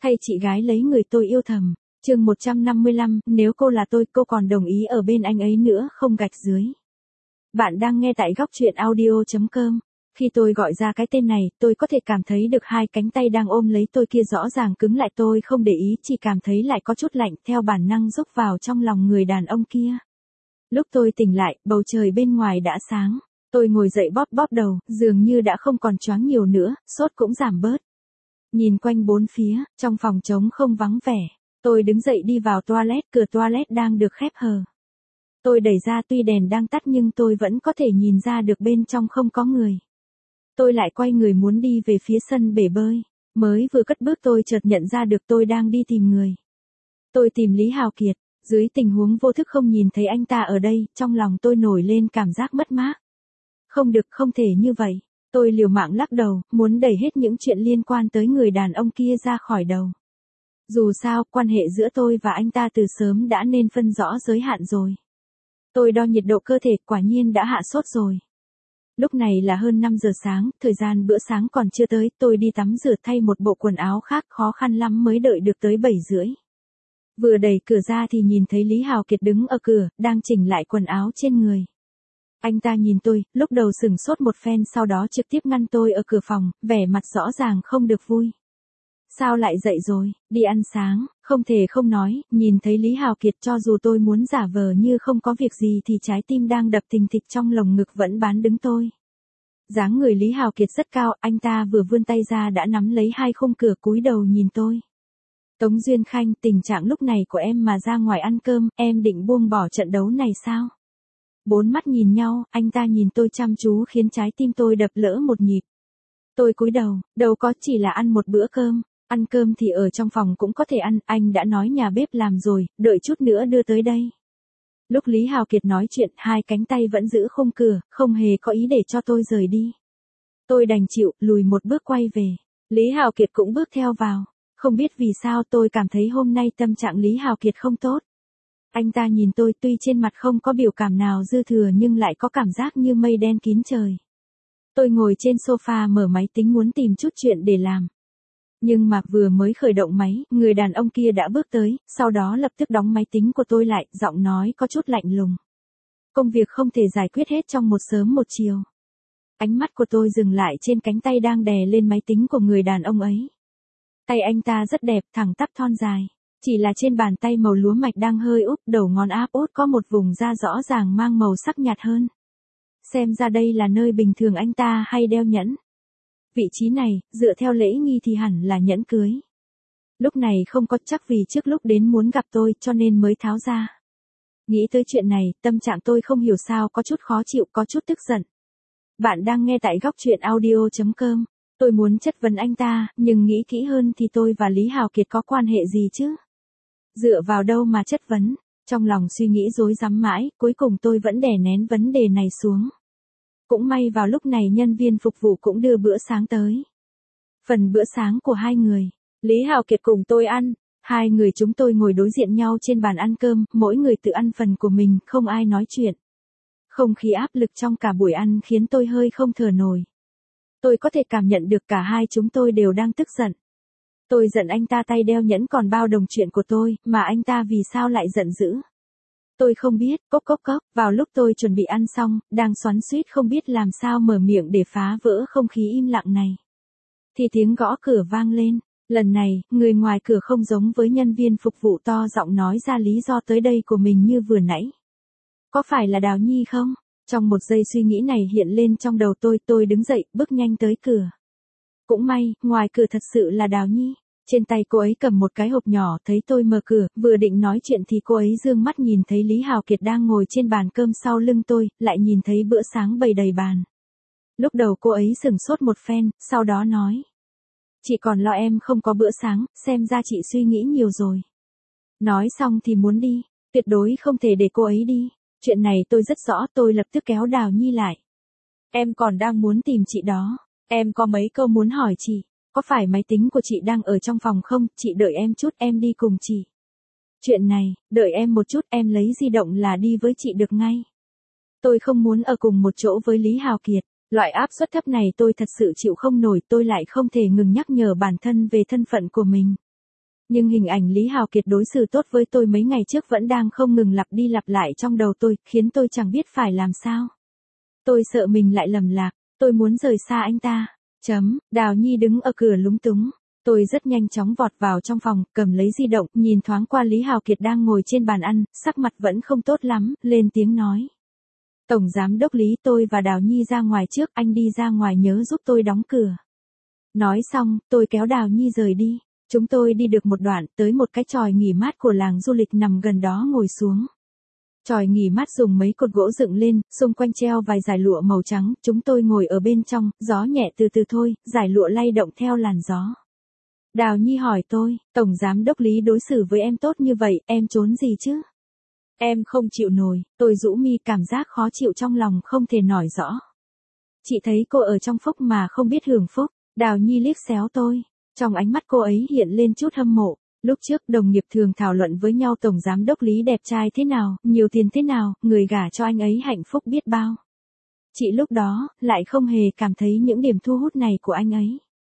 Thay chị gái lấy người tôi yêu thầm. Chương 155, nếu cô là tôi, cô còn đồng ý ở bên anh ấy nữa không gạch dưới. Bạn đang nghe tại góc truyện audio.com. Khi tôi gọi ra cái tên này, tôi có thể cảm thấy được hai cánh tay đang ôm lấy tôi kia rõ ràng cứng lại, tôi không để ý, chỉ cảm thấy lại có chút lạnh, theo bản năng rúc vào trong lòng người đàn ông kia. Lúc tôi tỉnh lại, bầu trời bên ngoài đã sáng. Tôi ngồi dậy bóp bóp đầu, dường như đã không còn choáng nhiều nữa, sốt cũng giảm bớt. Nhìn quanh bốn phía, trong phòng trống không vắng vẻ. Tôi đứng dậy đi vào toilet, cửa toilet đang được khép hờ. Tôi đẩy ra, tuy đèn đang tắt nhưng tôi vẫn có thể nhìn ra được bên trong không có người. Tôi lại quay người muốn đi về phía sân bể bơi. Mới vừa cất bước tôi chợt nhận ra được tôi đang đi tìm người. Tôi tìm Lý Hào Kiệt. Dưới tình huống vô thức không nhìn thấy anh ta ở đây, trong lòng tôi nổi lên cảm giác mất mát. Không được, không thể như vậy. Tôi liều mạng lắc đầu, muốn đẩy hết những chuyện liên quan tới người đàn ông kia ra khỏi đầu. Dù sao, quan hệ giữa tôi và anh ta từ sớm đã nên phân rõ giới hạn rồi. Tôi đo nhiệt độ cơ thể, quả nhiên đã hạ sốt rồi. Lúc này là hơn 5 giờ sáng, thời gian bữa sáng còn chưa tới, tôi đi tắm rửa thay một bộ quần áo khác, khó khăn lắm mới đợi được tới 7 rưỡi. Vừa đẩy cửa ra thì nhìn thấy Lý Hào Kiệt đứng ở cửa, đang chỉnh lại quần áo trên người. Anh ta nhìn tôi, lúc đầu sửng sốt một phen, sau đó trực tiếp ngăn tôi ở cửa phòng, vẻ mặt rõ ràng không được vui. Sao lại dậy rồi, đi ăn sáng, không thể không nói, nhìn thấy Lý Hào Kiệt cho dù tôi muốn giả vờ như không có việc gì thì trái tim đang đập thình thịch trong lồng ngực vẫn bán đứng tôi. Dáng người Lý Hào Kiệt rất cao, anh ta vừa vươn tay ra đã nắm lấy hai khung cửa, cúi đầu nhìn tôi. Tống Duyên Khanh, tình trạng lúc này của em mà ra ngoài ăn cơm, em định buông bỏ trận đấu này sao? Bốn mắt nhìn nhau, anh ta nhìn tôi chăm chú khiến trái tim tôi đập lỡ một nhịp. Tôi cúi đầu, đâu có, chỉ là ăn một bữa cơm. Ăn cơm thì ở trong phòng cũng có thể ăn, anh đã nói nhà bếp làm rồi, đợi chút nữa đưa tới đây. Lúc Lý Hào Kiệt nói chuyện, hai cánh tay vẫn giữ khung cửa, không hề có ý để cho tôi rời đi. Tôi đành chịu, lùi một bước quay về. Lý Hào Kiệt cũng bước theo vào. Không biết vì sao tôi cảm thấy hôm nay tâm trạng Lý Hào Kiệt không tốt. Anh ta nhìn tôi, tuy trên mặt không có biểu cảm nào dư thừa nhưng lại có cảm giác như mây đen kín trời. Tôi ngồi trên sofa mở máy tính muốn tìm chút chuyện để làm. Nhưng mà vừa mới khởi động máy, người đàn ông kia đã bước tới, sau đó lập tức đóng máy tính của tôi lại, giọng nói có chút lạnh lùng. Công việc không thể giải quyết hết trong một sớm một chiều. Ánh mắt của tôi dừng lại trên cánh tay đang đè lên máy tính của người đàn ông ấy. Tay anh ta rất đẹp, thẳng tắp thon dài. Chỉ là trên bàn tay màu lúa mạch đang hơi úp, đầu ngón áp út có một vùng da rõ ràng mang màu sắc nhạt hơn. Xem ra đây là nơi bình thường anh ta hay đeo nhẫn. Vị trí này, dựa theo lễ nghi thì hẳn là nhẫn cưới. Lúc này không có, chắc vì trước lúc đến muốn gặp tôi cho nên mới tháo ra. Nghĩ tới chuyện này, tâm trạng tôi không hiểu sao có chút khó chịu, có chút tức giận. Bạn đang nghe tại góc truyện audio.com. Tôi muốn chất vấn anh ta, nhưng nghĩ kỹ hơn thì tôi và Lý Hào Kiệt có quan hệ gì chứ? Dựa vào đâu mà chất vấn? Trong lòng suy nghĩ rối rắm mãi, cuối cùng tôi vẫn đè nén vấn đề này xuống. Cũng may vào lúc này nhân viên phục vụ cũng đưa bữa sáng tới. Phần bữa sáng của hai người, Lý Hào Kiệt cùng tôi ăn, hai người chúng tôi ngồi đối diện nhau trên bàn ăn cơm, mỗi người tự ăn phần của mình, không ai nói chuyện. Không khí áp lực trong cả buổi ăn khiến tôi hơi không thở nổi. Tôi có thể cảm nhận được cả hai chúng tôi đều đang tức giận. Tôi giận anh ta tay đeo nhẫn còn bao đồng chuyện của tôi, mà anh ta vì sao lại giận dữ. Tôi không biết, cốc cốc cốc, vào lúc tôi chuẩn bị ăn xong, đang xoắn xuýt không biết làm sao mở miệng để phá vỡ không khí im lặng này. Thì tiếng gõ cửa vang lên, lần này, người ngoài cửa không giống với nhân viên phục vụ, to giọng nói ra lý do tới đây của mình như vừa nãy. Có phải là Đào Nhi không? Trong một giây suy nghĩ này hiện lên trong đầu tôi đứng dậy, bước nhanh tới cửa. Cũng may, ngoài cửa thật sự là Đào Nhi. Trên tay cô ấy cầm một cái hộp nhỏ, thấy tôi mở cửa, vừa định nói chuyện thì cô ấy dương mắt nhìn thấy Lý Hào Kiệt đang ngồi trên bàn cơm sau lưng tôi, lại nhìn thấy bữa sáng bày đầy bàn. Lúc đầu cô ấy sửng sốt một phen, sau đó nói. Chị còn lo em không có bữa sáng, xem ra chị suy nghĩ nhiều rồi. Nói xong thì muốn đi, tuyệt đối không thể để cô ấy đi. Chuyện này tôi rất rõ, tôi lập tức kéo Đào Nhi lại. Em còn đang muốn tìm chị đó, em có mấy câu muốn hỏi chị. Có phải máy tính của chị đang ở trong phòng không? Chị đợi em chút, em đi cùng chị. Chuyện này, đợi em một chút, em lấy di động là đi với chị được ngay. Tôi không muốn ở cùng một chỗ với Lý Hào Kiệt. Loại áp suất thấp này tôi thật sự chịu không nổi, tôi lại không thể ngừng nhắc nhở bản thân về thân phận của mình. Nhưng hình ảnh Lý Hào Kiệt đối xử tốt với tôi mấy ngày trước vẫn đang không ngừng lặp đi lặp lại trong đầu tôi, khiến tôi chẳng biết phải làm sao. Tôi sợ mình lại lầm lạc, tôi muốn rời xa anh ta. Đào Nhi đứng ở cửa lúng túng. Tôi rất nhanh chóng vọt vào trong phòng, cầm lấy di động, nhìn thoáng qua Lý Hào Kiệt đang ngồi trên bàn ăn, sắc mặt vẫn không tốt lắm, lên tiếng nói. Tổng giám đốc Lý, tôi và Đào Nhi ra ngoài trước, anh đi ra ngoài nhớ giúp tôi đóng cửa. Nói xong, tôi kéo Đào Nhi rời đi. Chúng tôi đi được một đoạn, tới một cái chòi nghỉ mát của làng du lịch nằm gần đó ngồi xuống. Chòi nghỉ mát dùng mấy cột gỗ dựng lên, xung quanh treo vài dải lụa màu trắng, chúng tôi ngồi ở bên trong, gió nhẹ từ từ thôi, dải lụa lay động theo làn gió. Đào Nhi hỏi tôi, Tổng giám đốc Lý đối xử với em tốt như vậy, em trốn gì chứ? Em không chịu nổi, tôi rũ mi, cảm giác khó chịu trong lòng không thể nói rõ. Chị thấy cô ở trong phúc mà không biết hưởng phúc. Đào Nhi liếc xéo tôi, trong ánh mắt cô ấy hiện lên chút hâm mộ. Lúc trước đồng nghiệp thường thảo luận với nhau Tổng giám đốc Lý đẹp trai thế nào, nhiều tiền thế nào, người gả cho anh ấy hạnh phúc biết bao. Chị lúc đó, lại không hề cảm thấy những điểm thu hút này của anh ấy.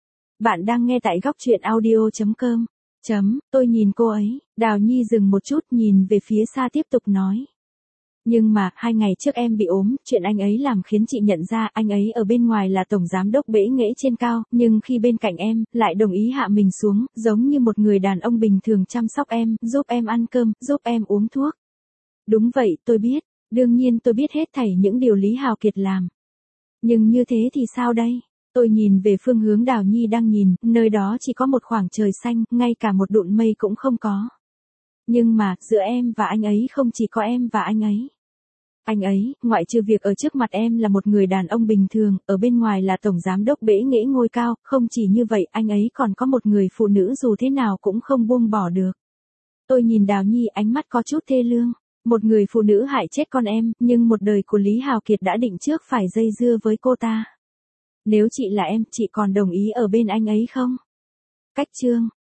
Bạn đang nghe tại góc truyện audio.com. Tôi nhìn cô ấy, Đào Nhi dừng một chút nhìn về phía xa tiếp tục nói. Nhưng mà, 2 ngày trước em bị ốm, chuyện anh ấy làm khiến chị nhận ra anh ấy ở bên ngoài là tổng giám đốc bẽ nghễ trên cao, nhưng khi bên cạnh em, lại đồng ý hạ mình xuống, giống như một người đàn ông bình thường chăm sóc em, giúp em ăn cơm, giúp em uống thuốc. Đúng vậy, tôi biết, đương nhiên tôi biết hết thảy những điều Lý Hào Kiệt làm. Nhưng như thế thì sao đây? Tôi nhìn về phương hướng Đào Nhi đang nhìn, nơi đó chỉ có một khoảng trời xanh, ngay cả một đụn mây cũng không có. Nhưng mà, giữa em và anh ấy không chỉ có em và anh ấy. Anh ấy, ngoại trừ việc ở trước mặt em là một người đàn ông bình thường, ở bên ngoài là tổng giám đốc bẽ nghễ ngôi cao, không chỉ như vậy, anh ấy còn có một người phụ nữ dù thế nào cũng không buông bỏ được. Tôi nhìn Đào Nhi ánh mắt có chút thê lương. Một người phụ nữ hại chết con em, nhưng một đời của Lý Hào Kiệt đã định trước phải dây dưa với cô ta. Nếu chị là em, chị còn đồng ý ở bên anh ấy không? Cách chương